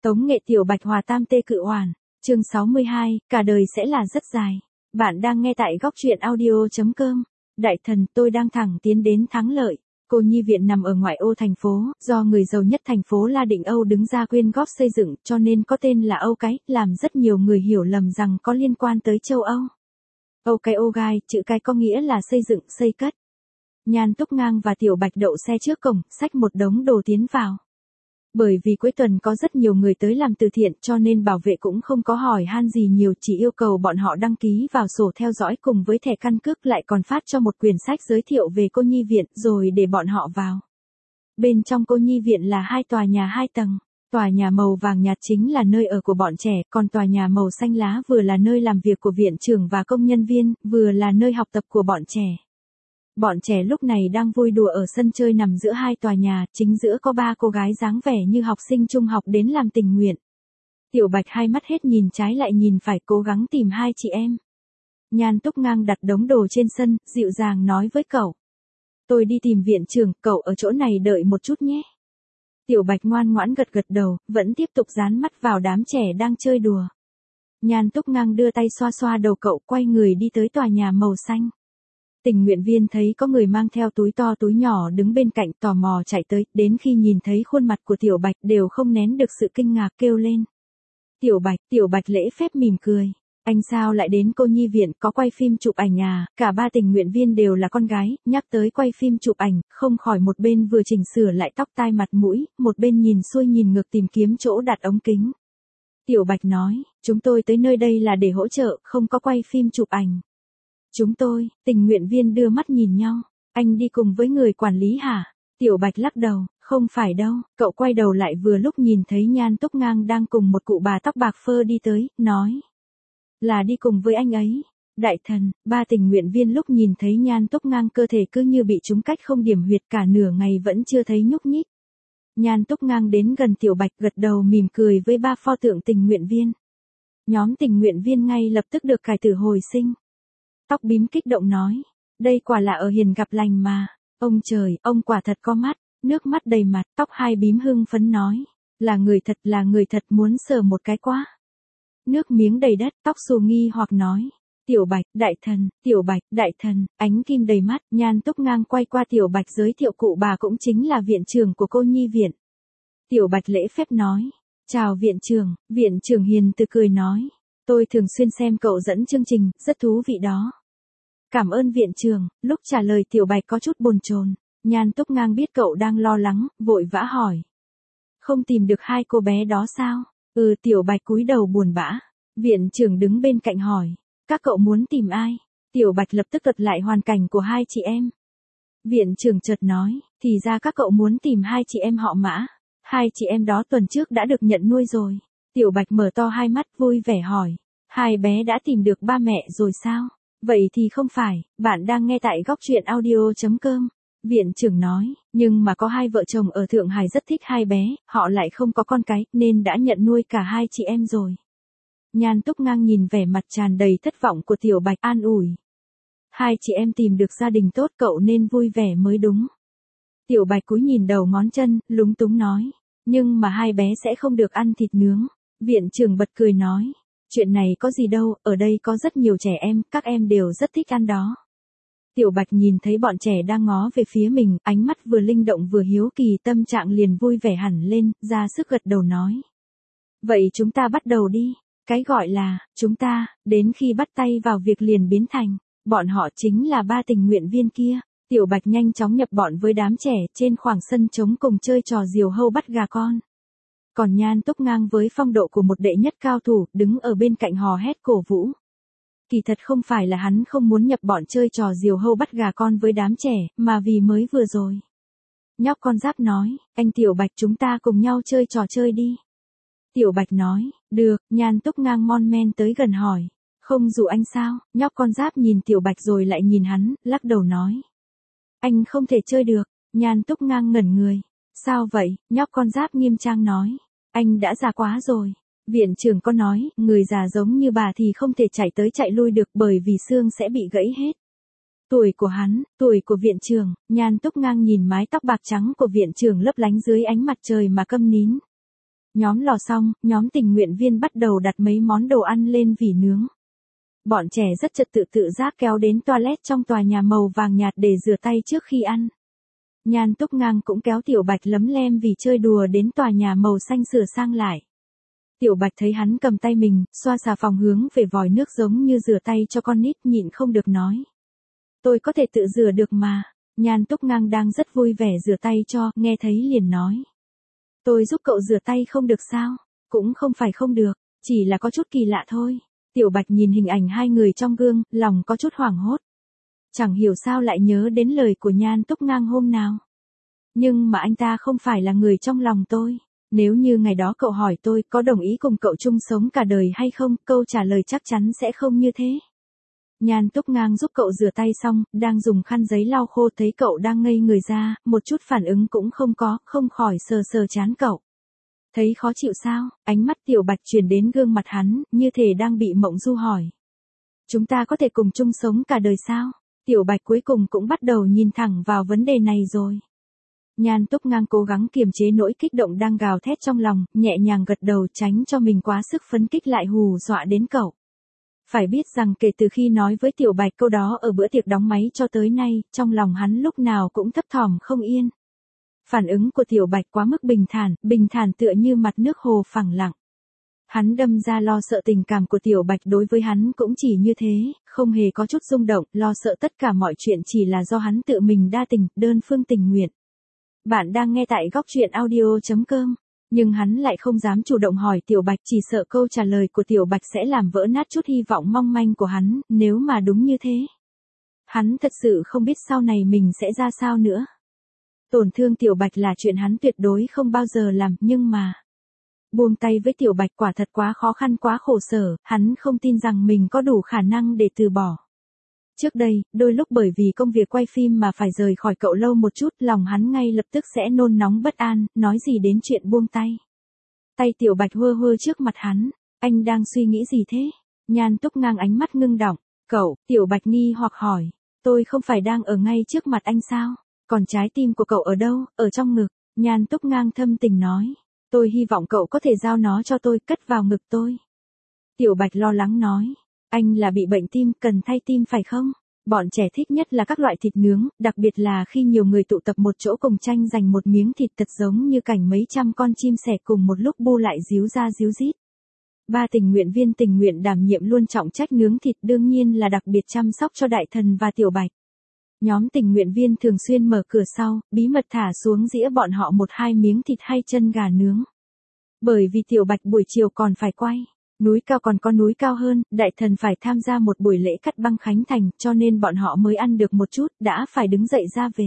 Tống nghệ Tiểu Bạch hòa tam tê cự hoàn. Chương 62, cả đời sẽ là rất dài. Bạn đang nghe tại góc truyện audio.com. Đại thần, tôi đang thẳng tiến đến thắng lợi. Cô nhi viện nằm ở ngoại ô thành phố, do người giàu nhất thành phố La Định Âu đứng ra quyên góp xây dựng, cho nên có tên là Âu Cái, làm rất nhiều người hiểu lầm rằng có liên quan tới châu Âu. Âu Cái ô gai, chữ cái có nghĩa là xây dựng, xây cất. Nhan Túc Ngang và Tiểu Bạch đậu xe trước cổng, xách một đống đồ tiến vào. Bởi vì cuối tuần có rất nhiều người tới làm từ thiện cho nên bảo vệ cũng không có hỏi han gì nhiều, chỉ yêu cầu bọn họ đăng ký vào sổ theo dõi cùng với thẻ căn cước, lại còn phát cho một quyển sách giới thiệu về cô nhi viện rồi để bọn họ vào. Bên trong cô nhi viện là 2 tòa nhà 2 tầng. Tòa nhà màu vàng nhạt chính là nơi ở của bọn trẻ, còn tòa nhà màu xanh lá vừa là nơi làm việc của viện trưởng và công nhân viên, vừa là nơi học tập của bọn trẻ. Bọn trẻ lúc này đang vui đùa ở sân chơi nằm giữa 2 tòa nhà, chính giữa có 3 cô gái dáng vẻ như học sinh trung học đến làm tình nguyện. Tiểu Bạch hai mắt hết nhìn trái lại nhìn phải, cố gắng tìm 2 chị em. Nhan Túc Ngang đặt đống đồ trên sân, dịu dàng nói với cậu. Tôi đi tìm viện trưởng, cậu ở chỗ này đợi một chút nhé. Tiểu Bạch ngoan ngoãn gật gật đầu, vẫn tiếp tục dán mắt vào đám trẻ đang chơi đùa. Nhan Túc Ngang đưa tay xoa xoa đầu cậu, quay người đi tới tòa nhà màu xanh. Tình nguyện viên thấy có người mang theo túi to túi nhỏ đứng bên cạnh, tò mò chạy tới, đến khi nhìn thấy khuôn mặt của Tiểu Bạch đều không nén được sự kinh ngạc, kêu lên. Tiểu Bạch lễ phép mỉm cười. Anh sao lại đến cô nhi viện, có quay phim chụp ảnh à? Cả 3 tình nguyện viên đều là con gái, nhắc tới quay phim chụp ảnh, không khỏi một bên vừa chỉnh sửa lại tóc tai mặt mũi, một bên nhìn xuôi nhìn ngược tìm kiếm chỗ đặt ống kính. Tiểu Bạch nói, chúng tôi tới nơi đây là để hỗ trợ, không có quay phim chụp ảnh. Chúng tôi, tình nguyện viên đưa mắt nhìn nhau. Anh đi cùng với người quản lý hả? Tiểu Bạch lắc đầu, không phải đâu. Cậu quay đầu lại vừa lúc nhìn thấy Nhan Túc Ngang đang cùng một cụ bà tóc bạc phơ đi tới, nói. Là đi cùng với anh ấy. Đại thần, 3 tình nguyện viên lúc nhìn thấy Nhan Túc Ngang cơ thể cứ như bị trúng cách không điểm huyệt, cả nửa ngày vẫn chưa thấy nhúc nhích. Nhan Túc Ngang đến gần Tiểu Bạch, gật đầu mỉm cười với 3 pho tượng tình nguyện viên. Nhóm tình nguyện viên ngay lập tức được cải tử hồi sinh. Tóc bím kích động nói, đây quả là ở hiền gặp lành mà. Ông trời, ông quả thật có mắt. Nước mắt đầy mặt, tóc hai bím hưng phấn nói, là người thật, muốn sờ một cái quá. Nước miếng đầy đất, tóc xù nghi hoặc nói, Tiểu Bạch, đại thần, ánh kim đầy mắt. Nhan Túc Ngang quay qua Tiểu Bạch giới thiệu cụ bà cũng chính là viện trưởng của cô nhi viện. Tiểu Bạch lễ phép nói, chào viện trưởng hiền từ cười nói. Tôi thường xuyên xem cậu dẫn chương trình, rất thú vị đó. Cảm ơn viện trưởng. Lúc trả lời Tiểu Bạch có chút bồn chồn. Nhan Túc Ngang biết cậu đang lo lắng, vội vã hỏi. Không tìm được 2 cô bé đó sao? Tiểu Bạch cúi đầu buồn bã. Viện trưởng đứng bên cạnh hỏi. Các cậu muốn tìm ai? Tiểu Bạch lập tức thuật lại hoàn cảnh của 2 chị em. Viện trưởng chợt nói, thì ra các cậu muốn tìm 2 chị em họ Mã. 2 chị em đó tuần trước đã được nhận nuôi rồi. Tiểu Bạch mở to hai mắt vui vẻ hỏi. 2 bé đã tìm được ba mẹ rồi sao? Vậy thì không phải, bạn đang nghe tại góc truyện audio.com. Viện trưởng nói, nhưng mà có 2 vợ chồng ở Thượng Hải rất thích 2 bé, họ lại không có con cái, nên đã nhận nuôi cả 2 chị em rồi. Nhan Túc Ngang nhìn vẻ mặt tràn đầy thất vọng của Tiểu Bạch, an ủi. 2 chị em tìm được gia đình tốt, cậu nên vui vẻ mới đúng. Tiểu Bạch cúi nhìn đầu ngón chân, lúng túng nói. Nhưng mà 2 bé sẽ không được ăn thịt nướng. Viện trưởng bật cười nói. Chuyện này có gì đâu, ở đây có rất nhiều trẻ em, các em đều rất thích ăn đó. Tiểu Bạch nhìn thấy bọn trẻ đang ngó về phía mình, ánh mắt vừa linh động vừa hiếu kỳ, tâm trạng liền vui vẻ hẳn lên, ra sức gật đầu nói. Vậy chúng ta bắt đầu đi. Cái gọi là, chúng ta, đến khi bắt tay vào việc liền biến thành, bọn họ chính là 3 tình nguyện viên kia. Tiểu Bạch nhanh chóng nhập bọn với đám trẻ trên khoảng sân trống cùng chơi trò diều hâu bắt gà con. Còn Nhan Túc Ngang với phong độ của một đệ nhất cao thủ, đứng ở bên cạnh hò hét cổ vũ. Kỳ thật không phải là hắn không muốn nhập bọn chơi trò diều hâu bắt gà con với đám trẻ, mà vì mới vừa rồi. Nhóc con giáp nói, anh Tiểu Bạch chúng ta cùng nhau chơi trò chơi đi. Tiểu Bạch nói, được. Nhan Túc Ngang mon men tới gần hỏi, không dụ anh sao? Nhóc con giáp nhìn Tiểu Bạch rồi lại nhìn hắn, lắc đầu nói. Anh không thể chơi được. Nhan Túc Ngang ngẩn người. Sao vậy? Nhóc con giáp nghiêm trang nói. Anh đã già quá rồi. Viện trưởng có nói, người già giống như bà thì không thể chạy tới chạy lui được bởi vì xương sẽ bị gãy hết. Tuổi của hắn, tuổi của viện trưởng. Nhan Túc Ngang nhìn mái tóc bạc trắng của viện trưởng lấp lánh dưới ánh mặt trời mà câm nín. Nhóm lò xong, nhóm tình nguyện viên bắt đầu đặt mấy món đồ ăn lên vỉ nướng. Bọn trẻ rất trật tự tự giác kéo đến toilet trong tòa nhà màu vàng nhạt để rửa tay trước khi ăn. Nhan Túc Ngang cũng kéo Tiểu Bạch lấm lem vì chơi đùa đến tòa nhà màu xanh sửa sang lại. Tiểu Bạch thấy hắn cầm tay mình, xoa xà phòng hướng về vòi nước giống như rửa tay cho con nít, nhịn không được nói. Tôi có thể tự rửa được mà. Nhan Túc Ngang đang rất vui vẻ rửa tay cho, nghe thấy liền nói. Tôi giúp cậu rửa tay không được sao? Cũng không phải không được, chỉ là có chút kỳ lạ thôi. Tiểu Bạch nhìn hình ảnh hai người trong gương, lòng có chút hoảng hốt. Chẳng hiểu sao lại nhớ đến lời của Nhan Túc Ngang hôm nào. Nhưng mà anh ta không phải là người trong lòng tôi. Nếu như ngày đó cậu hỏi tôi có đồng ý cùng cậu chung sống cả đời hay không, câu trả lời chắc chắn sẽ không như thế. Nhan Túc Ngang giúp cậu rửa tay xong, đang dùng khăn giấy lau khô, thấy cậu đang ngây người ra, một chút phản ứng cũng không có, không khỏi sờ sờ trán cậu. Thấy khó chịu sao? Ánh mắt Tiểu Bạch chuyển đến gương mặt hắn, như thể đang bị mộng du hỏi. Chúng ta có thể cùng chung sống cả đời sao? Tiểu Bạch cuối cùng cũng bắt đầu nhìn thẳng vào vấn đề này rồi. Nhan Túc Ngang cố gắng kiềm chế nỗi kích động đang gào thét trong lòng, nhẹ nhàng gật đầu tránh cho mình quá sức phấn kích lại hù dọa đến cậu. Phải biết rằng kể từ khi nói với Tiểu Bạch câu đó ở bữa tiệc đóng máy cho tới nay, trong lòng hắn lúc nào cũng thấp thỏm không yên. Phản ứng của Tiểu Bạch quá mức bình thản tựa như mặt nước hồ phẳng lặng. Hắn đâm ra lo sợ tình cảm của Tiểu Bạch đối với hắn cũng chỉ như thế, không hề có chút rung động, lo sợ tất cả mọi chuyện chỉ là do hắn tự mình đa tình, đơn phương tình nguyện. Bạn đang nghe tại góc truyện audio.com. Nhưng hắn lại không dám chủ động hỏi Tiểu Bạch, chỉ sợ câu trả lời của Tiểu Bạch sẽ làm vỡ nát chút hy vọng mong manh của hắn, nếu mà đúng như thế. Hắn thật sự không biết sau này mình sẽ ra sao nữa. Tổn thương Tiểu Bạch là chuyện hắn tuyệt đối không bao giờ làm, nhưng mà buông tay với Tiểu Bạch quả thật quá khó khăn, quá khổ sở, hắn không tin rằng mình có đủ khả năng để từ bỏ. Trước đây, đôi lúc bởi vì công việc quay phim mà phải rời khỏi cậu lâu một chút, lòng hắn ngay lập tức sẽ nôn nóng bất an, nói gì đến chuyện buông tay. Tay Tiểu Bạch hơ hơ trước mặt hắn, anh đang suy nghĩ gì thế? Nhan Túc Ngang ánh mắt ngưng đọng, cậu, Tiểu Bạch nghi hoặc hỏi, tôi không phải đang ở ngay trước mặt anh sao? Còn trái tim của cậu ở đâu? Ở trong ngực. Nhan Túc Ngang thâm tình nói, tôi hy vọng cậu có thể giao nó cho tôi, cất vào ngực tôi. Tiểu Bạch lo lắng nói, anh là bị bệnh tim, cần thay tim phải không? Bọn trẻ thích nhất là các loại thịt nướng, đặc biệt là khi nhiều người tụ tập một chỗ cùng tranh giành một miếng thịt, thật giống như cảnh mấy trăm con chim sẻ cùng một lúc bu lại ríu ra ríu rít. 3 tình nguyện viên tình nguyện đảm nhiệm luôn trọng trách nướng thịt, đương nhiên là đặc biệt chăm sóc cho Đại Thần và Tiểu Bạch. Nhóm tình nguyện viên thường xuyên mở cửa sau, bí mật thả xuống dĩa bọn họ 1-2 miếng thịt hay chân gà nướng. Bởi vì Tiểu Bạch buổi chiều còn phải quay. Núi cao còn có núi cao hơn, Đại Thần phải tham gia một buổi lễ cắt băng khánh thành, cho nên bọn họ mới ăn được một chút, đã phải đứng dậy ra về.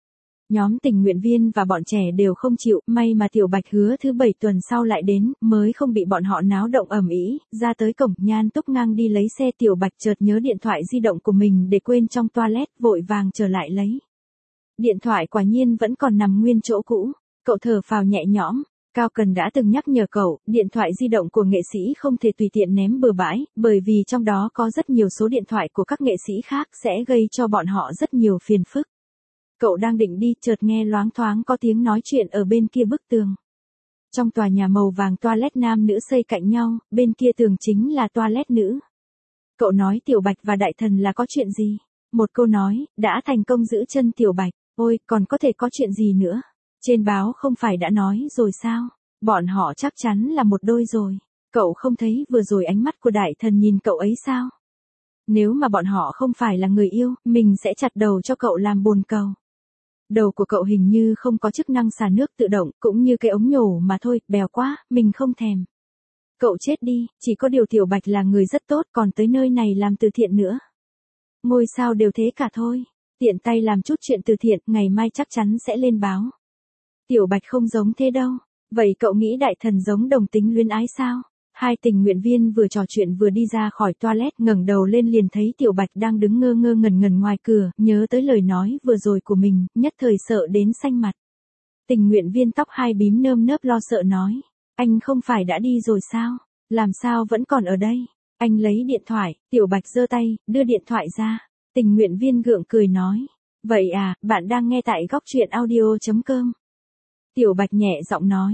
Nhóm tình nguyện viên và bọn trẻ đều không chịu, may mà Tiểu Bạch hứa thứ 7 tuần sau lại đến, mới không bị bọn họ náo động ầm ĩ. Ra tới cổng, Nhan Túc Ngang đi lấy xe, Tiểu Bạch chợt nhớ điện thoại di động của mình để quên trong toilet, vội vàng trở lại lấy. Điện thoại quả nhiên vẫn còn nằm nguyên chỗ cũ, cậu thở phào nhẹ nhõm. Cao Cần đã từng nhắc nhở cậu, điện thoại di động của nghệ sĩ không thể tùy tiện ném bừa bãi, bởi vì trong đó có rất nhiều số điện thoại của các nghệ sĩ khác sẽ gây cho bọn họ rất nhiều phiền phức. Cậu đang định đi, chợt nghe loáng thoáng có tiếng nói chuyện ở bên kia bức tường. Trong tòa nhà màu vàng toilet nam nữ xây cạnh nhau, bên kia tường chính là toilet nữ. Cậu nói Tiểu Bạch và Đại Thần là có chuyện gì? Một câu nói, đã thành công giữ chân Tiểu Bạch, ôi, còn có thể có chuyện gì nữa? Trên báo không phải đã nói rồi sao? Bọn họ chắc chắn là một đôi rồi. Cậu không thấy vừa rồi ánh mắt của Đại Thần nhìn cậu ấy sao? Nếu mà bọn họ không phải là người yêu, mình sẽ chặt đầu cho cậu làm bồn cầu. Đầu của cậu hình như không có chức năng xả nước tự động, cũng như cái ống nhổ mà thôi, bèo quá, mình không thèm. Cậu chết đi, chỉ có điều Tiểu Bạch là người rất tốt, còn tới nơi này làm từ thiện nữa. Ngôi sao đều thế cả thôi. Tiện tay làm chút chuyện từ thiện, ngày mai chắc chắn sẽ lên báo. Tiểu Bạch không giống thế đâu. Vậy cậu nghĩ Đại Thần giống đồng tính luyến ái sao? Hai tình nguyện viên vừa trò chuyện vừa đi ra khỏi toilet, ngẩng đầu lên liền thấy Tiểu Bạch đang đứng ngơ ngơ ngẩn ngẩn ngoài cửa, nhớ tới lời nói vừa rồi của mình, nhất thời sợ đến xanh mặt. Tình nguyện viên tóc hai bím nơm nớp lo sợ nói, anh không phải đã đi rồi sao? Làm sao vẫn còn ở đây? Anh lấy điện thoại, Tiểu Bạch giơ tay, đưa điện thoại ra. Tình nguyện viên gượng cười nói, vậy à, bạn đang nghe tại góc truyện audio.com. Tiểu Bạch nhẹ giọng nói,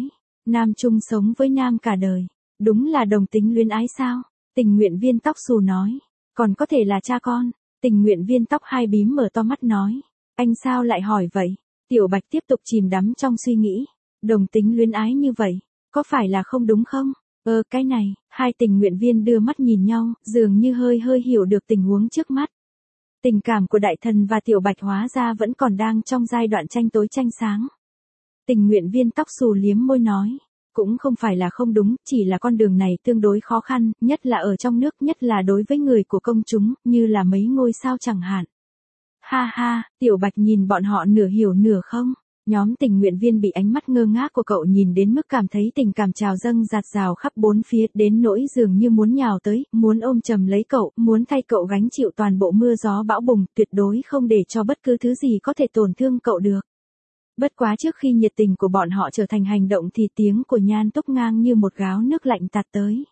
Nam chung sống với nam cả đời. Đúng là đồng tính luyến ái sao? Tình nguyện viên tóc xù nói. Còn có thể là cha con. Tình nguyện viên tóc hai bím mở to mắt nói. Anh sao lại hỏi vậy? Tiểu Bạch tiếp tục chìm đắm trong suy nghĩ. Đồng tính luyến ái như vậy, có phải là không đúng không? Cái này, hai tình nguyện viên đưa mắt nhìn nhau, dường như hơi hiểu được tình huống trước mắt. Tình cảm của Đại Thần và Tiểu Bạch hóa ra vẫn còn đang trong giai đoạn tranh tối tranh sáng. Tình nguyện viên tóc xù liếm môi nói. Cũng không phải là không đúng, chỉ là con đường này tương đối khó khăn, nhất là ở trong nước, nhất là đối với người của công chúng, như là mấy ngôi sao chẳng hạn. Ha ha, Tiểu Bạch nhìn bọn họ nửa hiểu nửa không. Nhóm tình nguyện viên bị ánh mắt ngơ ngác của cậu nhìn đến mức cảm thấy tình cảm trào dâng dạt dào khắp bốn phía, đến nỗi dường như muốn nhào tới, muốn ôm chầm lấy cậu, muốn thay cậu gánh chịu toàn bộ mưa gió bão bùng, tuyệt đối không để cho bất cứ thứ gì có thể tổn thương cậu được. Bất quá trước khi nhiệt tình của bọn họ trở thành hành động thì tiếng của Nhan Túc Ngang như một gáo nước lạnh tạt tới.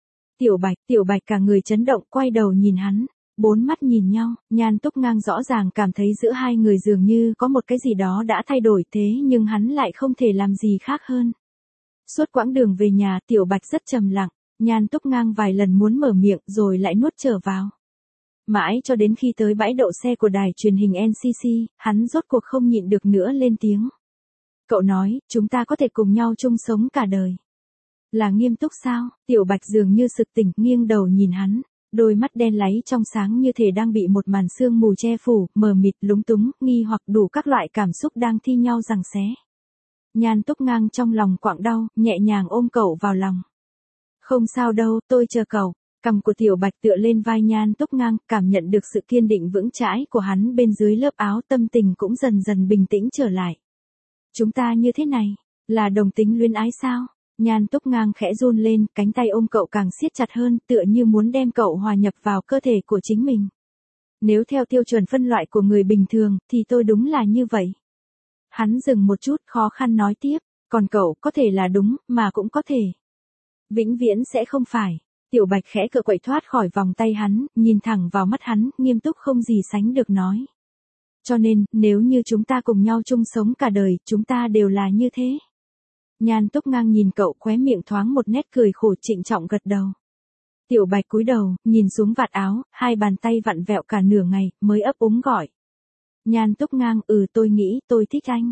Tiểu Bạch cả người chấn động, quay đầu nhìn hắn. Bốn mắt nhìn nhau, Nhan Túc Ngang rõ ràng cảm thấy giữa hai người dường như có một cái gì đó đã thay đổi, thế nhưng hắn lại không thể làm gì khác hơn. Suốt quãng đường về nhà, Tiểu Bạch rất trầm lặng, Nhan Túc Ngang vài lần muốn mở miệng rồi lại nuốt trở vào. Mãi cho đến khi tới bãi đậu xe của đài truyền hình NCC, hắn rốt cuộc không nhịn được nữa lên tiếng. Cậu nói, chúng ta có thể cùng nhau chung sống cả đời. Là nghiêm túc sao? Tiểu Bạch dường như sực tỉnh, nghiêng đầu nhìn hắn. Đôi mắt đen láy trong sáng như thể đang bị một màn sương mù che phủ, mờ mịt, lúng túng, nghi hoặc đủ các loại cảm xúc đang thi nhau giằng xé. Nhan Túc Ngang trong lòng quặn đau, nhẹ nhàng ôm cậu vào lòng. Không sao đâu, tôi chờ cậu. Cằm của Tiểu Bạch tựa lên vai Nhan Túc Ngang, cảm nhận được sự kiên định vững chãi của hắn bên dưới lớp áo, tâm tình cũng dần dần bình tĩnh trở lại. Chúng ta như thế này, là đồng tính luyến ái sao? Nhan Túc Ngang khẽ run lên, cánh tay ôm cậu càng siết chặt hơn, tựa như muốn đem cậu hòa nhập vào cơ thể của chính mình. Nếu theo tiêu chuẩn phân loại của người bình thường, thì tôi đúng là như vậy. Hắn dừng một chút, khó khăn nói tiếp, còn cậu có thể là đúng, mà cũng có thể. Vĩnh viễn sẽ không phải. Tiểu Bạch khẽ cựa quậy thoát khỏi vòng tay hắn, nhìn thẳng vào mắt hắn, nghiêm túc không gì sánh được nói. Cho nên, nếu như chúng ta cùng nhau chung sống cả đời, chúng ta đều là như thế. Nhan Túc Ngang nhìn cậu, khóe miệng thoáng một nét cười khổ, trịnh trọng gật đầu. Tiểu Bạch cúi đầu, nhìn xuống vạt áo, hai bàn tay vặn vẹo cả nửa ngày, mới ấp úng gọi. Nhan Túc Ngang, tôi nghĩ tôi thích anh.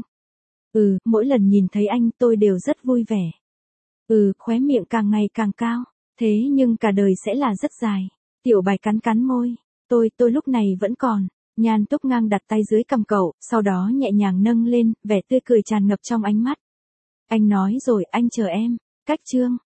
Mỗi lần nhìn thấy anh tôi đều rất vui vẻ. Khóe miệng càng ngày càng cao, thế nhưng cả đời sẽ là rất dài. Tiểu Bạch cắn cắn môi. Tôi lúc này vẫn còn. Nhan Túc Ngang đặt tay dưới cằm cậu, sau đó nhẹ nhàng nâng lên, vẻ tươi cười tràn ngập trong ánh mắt. Anh nói rồi, anh chờ em. Cách chương.